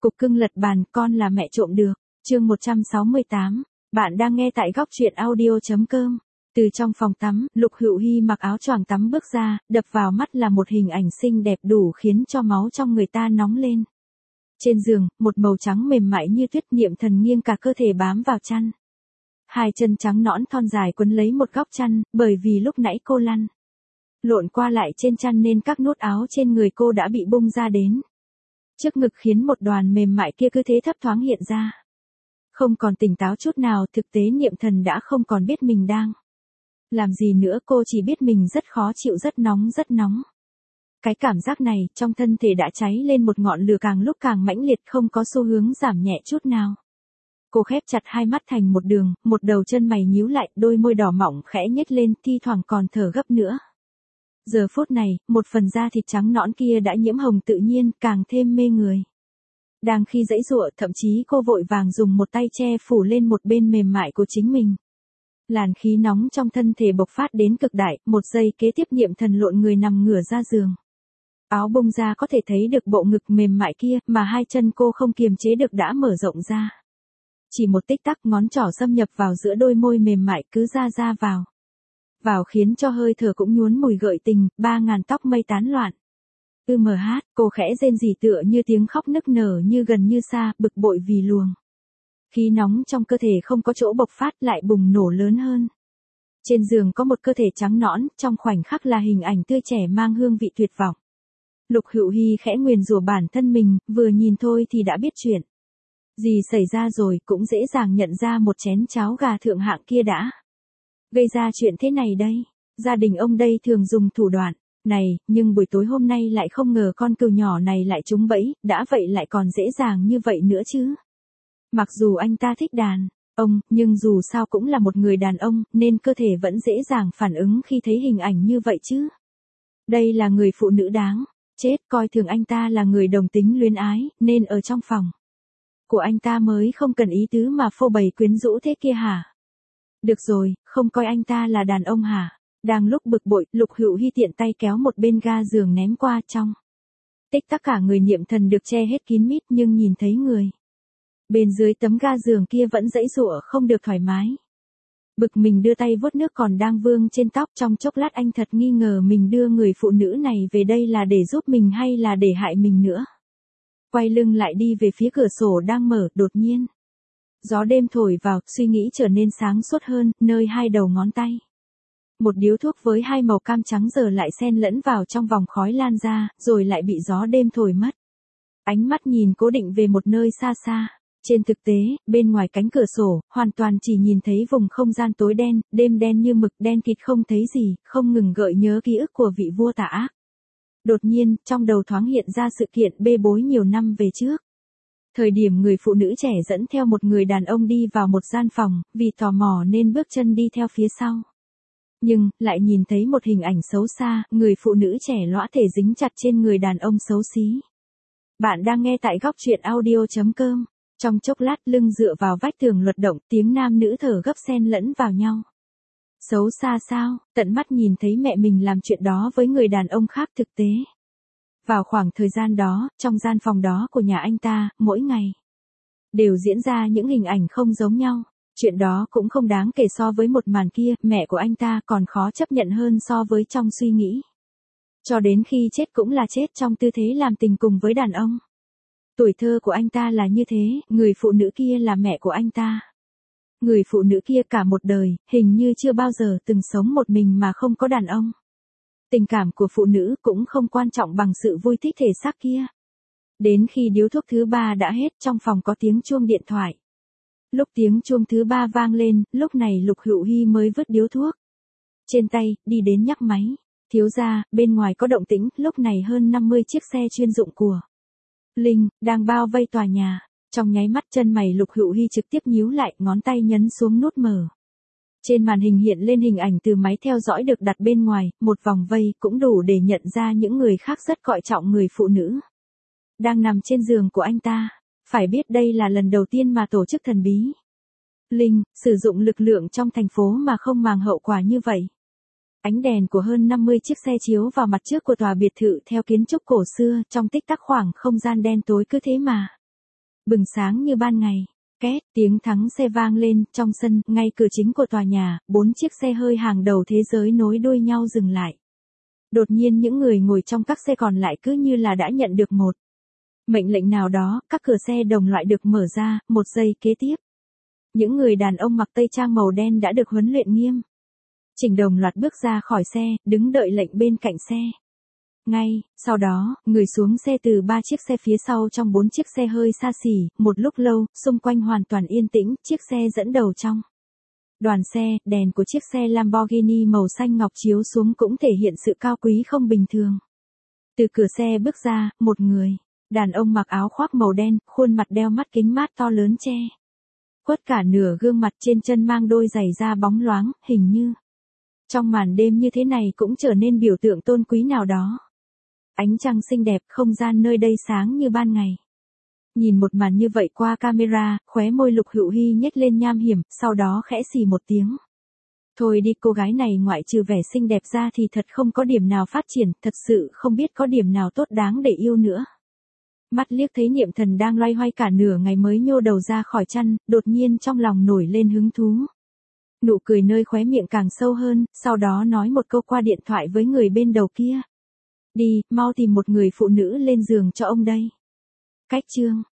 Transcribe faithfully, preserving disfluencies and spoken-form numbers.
Cục cưng lật bàn, con là mẹ trộm được. Chương một trăm sáu mươi tám. Bạn đang nghe tại góc truyện audio chấm com. Từ trong phòng tắm, Lục Hữu Hi mặc áo choàng tắm bước ra, đập vào mắt là một hình ảnh xinh đẹp đủ khiến cho máu trong người ta nóng lên. Trên giường, một màu trắng mềm mại như tuyết, Niệm Thần nghiêng cả cơ thể bám vào chăn. Hai chân trắng nõn thon dài quấn lấy một góc chăn, bởi vì lúc nãy cô lăn lộn qua lại trên chăn nên các nút áo trên người cô đã bị bung ra đến trước ngực, khiến một đoàn mềm mại kia cứ thế thấp thoáng hiện ra. Không còn tỉnh táo chút nào, thực tế Niệm Thần đã không còn biết mình đang làm gì nữa, cô chỉ biết mình rất khó chịu, rất nóng, rất nóng. Cái cảm giác này trong thân thể đã cháy lên một ngọn lửa càng lúc càng mãnh liệt, không có xu hướng giảm nhẹ chút nào. Cô khép chặt hai mắt thành một đường, một đầu chân mày nhíu lại, đôi môi đỏ mọng khẽ nhếch lên, thi thoảng còn thở gấp nữa. Giờ phút này, một phần da thịt trắng nõn kia đã nhiễm hồng tự nhiên, càng thêm mê người. Đang khi giãy giụa, thậm chí cô vội vàng dùng một tay che phủ lên một bên mềm mại của chính mình. Làn khí nóng trong thân thể bộc phát đến cực đại, một giây kế tiếp Niệm Thần lộn người nằm ngửa ra giường. Áo bung ra có thể thấy được bộ ngực mềm mại kia, mà hai chân cô không kiềm chế được đã mở rộng ra. Chỉ một tích tắc, ngón trỏ xâm nhập vào giữa đôi môi mềm mại, cứ ra ra vào. Vào khiến cho hơi thở cũng nhuốm mùi gợi tình, ba ngàn tóc mây tán loạn. Ư mờ hát, cô khẽ rên rỉ tựa như tiếng khóc nức nở, như gần như xa, bực bội vì luồng khí nóng trong cơ thể không có chỗ bộc phát lại bùng nổ lớn hơn. Trên giường có một cơ thể trắng nõn, trong khoảnh khắc là hình ảnh tươi trẻ mang hương vị tuyệt vọng. Lục Hữu Hi khẽ nguyền rủa bản thân mình, vừa nhìn thôi thì đã biết chuyện gì xảy ra rồi, cũng dễ dàng nhận ra một chén cháo gà thượng hạng kia đã gây ra chuyện thế này đây. Gia đình ông đây thường dùng thủ đoạn này, nhưng buổi tối hôm nay lại không ngờ con cừu nhỏ này lại trúng bẫy, đã vậy lại còn dễ dàng như vậy nữa chứ. Mặc dù anh ta thích đàn ông, nhưng dù sao cũng là một người đàn ông, nên cơ thể vẫn dễ dàng phản ứng khi thấy hình ảnh như vậy chứ. Đây là người phụ nữ đáng chết, coi thường anh ta là người đồng tính luyến ái, nên ở trong phòng của anh ta mới không cần ý tứ mà phô bày quyến rũ thế kia hả? Được rồi, không coi anh ta là đàn ông hả? Đang lúc bực bội, Lục Hữu Hi tiện tay kéo một bên ga giường ném qua, trong tích tắc cả người Niệm Thần được che hết kín mít, nhưng nhìn thấy người bên dưới tấm ga giường kia vẫn giãy giụa không được thoải mái. Bực mình đưa tay vuốt nước còn đang vương trên tóc, trong chốc lát anh thật nghi ngờ mình đưa người phụ nữ này về đây là để giúp mình hay là để hại mình nữa. Quay lưng lại đi về phía cửa sổ đang mở, đột nhiên gió đêm thổi vào, suy nghĩ trở nên sáng suốt hơn, nơi hai đầu ngón tay. Một điếu thuốc với hai màu cam trắng giờ lại xen lẫn vào trong vòng khói lan ra, rồi lại bị gió đêm thổi mất. Ánh mắt nhìn cố định về một nơi xa xa. Trên thực tế, bên ngoài cánh cửa sổ, hoàn toàn chỉ nhìn thấy vùng không gian tối đen, đêm đen như mực, đen kịt không thấy gì, không ngừng gợi nhớ ký ức của vị vua tà ác. Đột nhiên, trong đầu thoáng hiện ra sự kiện bê bối nhiều năm về trước. Thời điểm người phụ nữ trẻ dẫn theo một người đàn ông đi vào một gian phòng, vì tò mò nên bước chân đi theo phía sau. Nhưng, lại nhìn thấy một hình ảnh xấu xa, người phụ nữ trẻ lõa thể dính chặt trên người đàn ông xấu xí. Bạn đang nghe tại góc truyện audio chấm com. Trong chốc lát, lưng dựa vào vách tường luật động, tiếng nam nữ thở gấp xen lẫn vào nhau. Xấu xa sao, tận mắt nhìn thấy mẹ mình làm chuyện đó với người đàn ông khác. Thực tế, vào khoảng thời gian đó, trong gian phòng đó của nhà anh ta, mỗi ngày đều diễn ra những hình ảnh không giống nhau. Chuyện đó cũng không đáng kể so với một màn kia, mẹ của anh ta còn khó chấp nhận hơn so với trong suy nghĩ. Cho đến khi chết cũng là chết trong tư thế làm tình cùng với đàn ông. Tuổi thơ của anh ta là như thế, người phụ nữ kia là mẹ của anh ta. Người phụ nữ kia cả một đời, hình như chưa bao giờ từng sống một mình mà không có đàn ông. Tình cảm của phụ nữ cũng không quan trọng bằng sự vui thích thể xác kia. Đến khi điếu thuốc thứ ba đã hết, trong phòng có tiếng chuông điện thoại. Lúc tiếng chuông thứ ba vang lên, lúc này Lục Hữu Hi mới vứt điếu thuốc trên tay, đi đến nhắc máy. Thiếu gia, bên ngoài có động tĩnh, lúc này hơn năm mươi chiếc xe chuyên dụng của Linh đang bao vây tòa nhà. Trong nháy mắt chân mày Lục Hữu Hi trực tiếp nhíu lại, ngón tay nhấn xuống nút mở. Trên màn hình hiện lên hình ảnh từ máy theo dõi được đặt bên ngoài, một vòng vây cũng đủ để nhận ra những người khác rất coi trọng người phụ nữ đang nằm trên giường của anh ta. Phải biết đây là lần đầu tiên mà tổ chức thần bí Linh sử dụng lực lượng trong thành phố mà không màng hậu quả như vậy. Ánh đèn của hơn năm mươi chiếc xe chiếu vào mặt trước của tòa biệt thự theo kiến trúc cổ xưa, trong tích tắc khoảng không gian đen tối cứ thế mà Bừng sáng như ban ngày. Két, tiếng thắng xe vang lên, trong sân, ngay cửa chính của tòa nhà, bốn chiếc xe hơi hàng đầu thế giới nối đuôi nhau dừng lại. Đột nhiên những người ngồi trong các xe còn lại cứ như là đã nhận được một mệnh lệnh nào đó, các cửa xe đồng loạt được mở ra, một giây kế tiếp. Những người đàn ông mặc tây trang màu đen đã được huấn luyện nghiêm chỉnh đồng loạt bước ra khỏi xe, đứng đợi lệnh bên cạnh xe. Ngay, sau đó, người xuống xe từ ba chiếc xe phía sau trong bốn chiếc xe hơi xa xỉ, một lúc lâu, xung quanh hoàn toàn yên tĩnh, chiếc xe dẫn đầu trong đoàn xe, đèn của chiếc xe Lamborghini màu xanh ngọc chiếu xuống cũng thể hiện sự cao quý không bình thường. Từ cửa xe bước ra, một người, đàn ông mặc áo khoác màu đen, khuôn mặt đeo mắt kính mát to lớn che khuất cả nửa gương mặt, trên chân mang đôi giày da bóng loáng, hình như trong màn đêm như thế này cũng trở nên biểu tượng tôn quý nào đó. Ánh trăng xinh đẹp, không gian nơi đây sáng như ban ngày. Nhìn một màn như vậy qua camera, khóe môi Lục Hữu Hi nhếch lên nham hiểm, sau đó khẽ xì một tiếng. Thôi đi, cô gái này ngoại trừ vẻ xinh đẹp ra thì thật không có điểm nào phát triển, thật sự không biết có điểm nào tốt đáng để yêu nữa. Mắt liếc thấy Niệm Thần đang loay hoay cả nửa ngày mới nhô đầu ra khỏi chăn, đột nhiên trong lòng nổi lên hứng thú. Nụ cười nơi khóe miệng càng sâu hơn, sau đó nói một câu qua điện thoại với người bên đầu kia. Đi, mau tìm một người phụ nữ lên giường cho ông đây. Cách chương